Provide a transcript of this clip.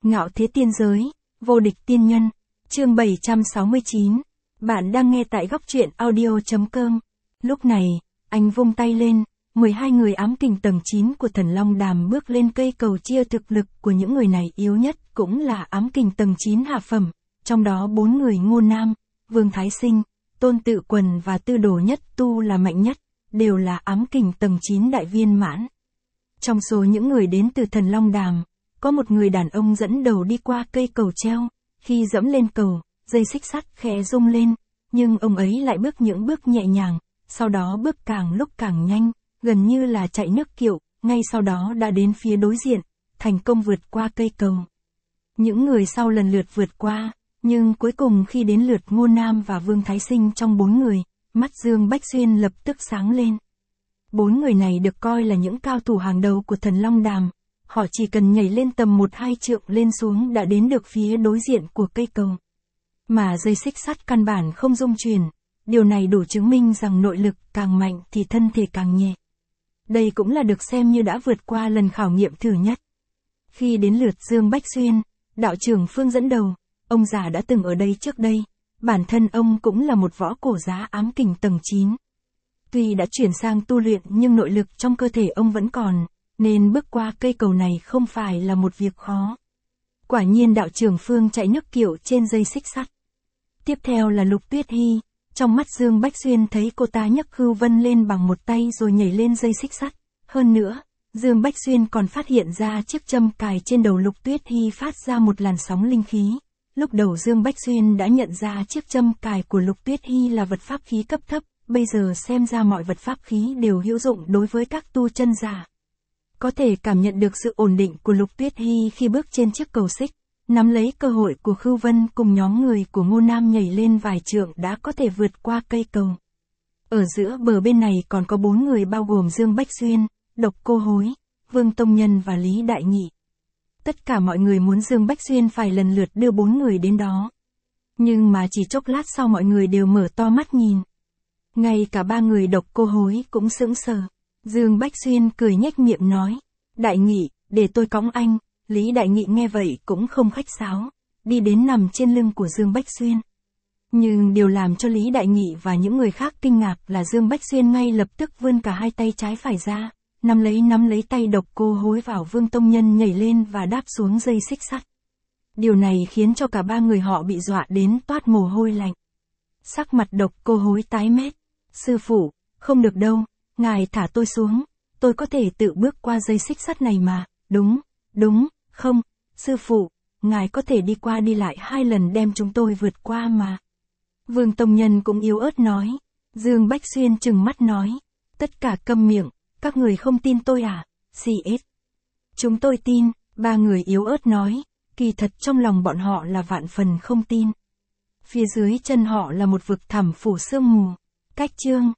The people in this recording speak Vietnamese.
Ngạo thế tiên giới, vô địch tiên nhân, chương 769. Bạn đang nghe tại góc truyện audio.com. Lúc này, anh vung tay lên, 12 người ám kình tầng 9 của Thần Long Đàm bước lên cây cầu chia thực lực của những người này yếu nhất cũng là ám kình tầng 9 hạ phẩm, trong đó 4 người Ngô Nam, Vương Thái Sinh, Tôn Tự Quần và Tư Đồ Nhất Tu là mạnh nhất, đều là ám kình tầng 9 đại viên mãn. Trong số những người đến từ Thần Long Đàm, có một người đàn ông dẫn đầu đi qua cây cầu treo, khi dẫm lên cầu, dây xích sắt khẽ rung lên, nhưng ông ấy lại bước những bước nhẹ nhàng, sau đó bước càng lúc càng nhanh, gần như là chạy nước kiệu, ngay sau đó đã đến phía đối diện, thành công vượt qua cây cầu. Những người sau lần lượt vượt qua, nhưng cuối cùng khi đến lượt Ngô Nam và Vương Thái Sinh trong 4 người, mắt Dương Bách Xuyên lập tức sáng lên. 4 người này được coi là những cao thủ hàng đầu của Thần Long Đàm, họ chỉ cần nhảy lên tầm 1-2 trượng lên xuống đã đến được phía đối diện của cây cầu. Mà dây xích sắt căn bản không rung chuyển, điều này đủ chứng minh rằng nội lực càng mạnh thì thân thể càng nhẹ. Đây cũng là được xem như đã vượt qua lần khảo nghiệm thử nhất. Khi đến lượt Dương Bách Xuyên, đạo trưởng Phương dẫn đầu, ông già đã từng ở đây trước đây, bản thân ông cũng là một võ cổ giá ám kình tầng 9. Tuy đã chuyển sang tu luyện nhưng nội lực trong cơ thể ông vẫn còn, nên bước qua cây cầu này không phải là một việc khó. Quả nhiên đạo trưởng Phương chạy nước kiệu trên dây xích sắt. Tiếp theo là Lục Tuyết Hy, trong mắt Dương Bách Xuyên thấy cô ta nhấc Hưu Vân lên bằng một tay rồi nhảy lên dây xích sắt. Hơn nữa, Dương Bách Xuyên còn phát hiện ra chiếc châm cài trên đầu Lục Tuyết Hy phát ra một làn sóng linh khí. Lúc đầu Dương Bách Xuyên đã nhận ra chiếc châm cài của Lục Tuyết Hy là vật pháp khí cấp thấp, bây giờ xem ra mọi vật pháp khí đều hữu dụng đối với các tu chân giả. Có thể cảm nhận được sự ổn định của Lục Tuyết Hy khi bước trên chiếc cầu xích, nắm lấy cơ hội của Khưu Vân cùng nhóm người của Ngô Nam nhảy lên vài trượng đã có thể vượt qua cây cầu. Ở giữa bờ bên này còn có 4 người bao gồm Dương Bách Xuyên, Độc Cô Hối, Vương Tông Nhân và Lý Đại Nhị. Tất cả mọi người muốn Dương Bách Xuyên phải lần lượt đưa 4 người đến đó. Nhưng mà chỉ chốc lát sau mọi người đều mở to mắt nhìn. Ngay cả 3 người Độc Cô Hối cũng sững sờ. Dương Bách Xuyên cười nhếch miệng nói, Đại Nghị, để tôi cõng anh. Lý Đại Nghị nghe vậy cũng không khách sáo, đi đến nằm trên lưng của Dương Bách Xuyên. Nhưng điều làm cho Lý Đại Nghị và những người khác kinh ngạc là Dương Bách Xuyên ngay lập tức vươn cả hai tay trái phải ra, nắm lấy tay Độc Cô Hối vào Vương Tông Nhân nhảy lên và đáp xuống dây xích sắt. Điều này khiến cho cả 3 người họ bị dọa đến toát mồ hôi lạnh. Sắc mặt Độc Cô Hối tái mét, sư phụ, không được đâu, ngài thả tôi xuống, tôi có thể tự bước qua dây xích sắt này mà, đúng, không, sư phụ, ngài có thể đi qua đi lại 2 lần đem chúng tôi vượt qua mà. Vương Tông Nhân cũng yếu ớt nói. Dương Bách Xuyên trừng mắt nói, tất cả câm miệng, các người không tin tôi à, CS. Chúng tôi tin, 3 người yếu ớt nói, kỳ thật trong lòng bọn họ là vạn phần không tin. Phía dưới chân họ là một vực thẳm phủ sương mù. Cách chương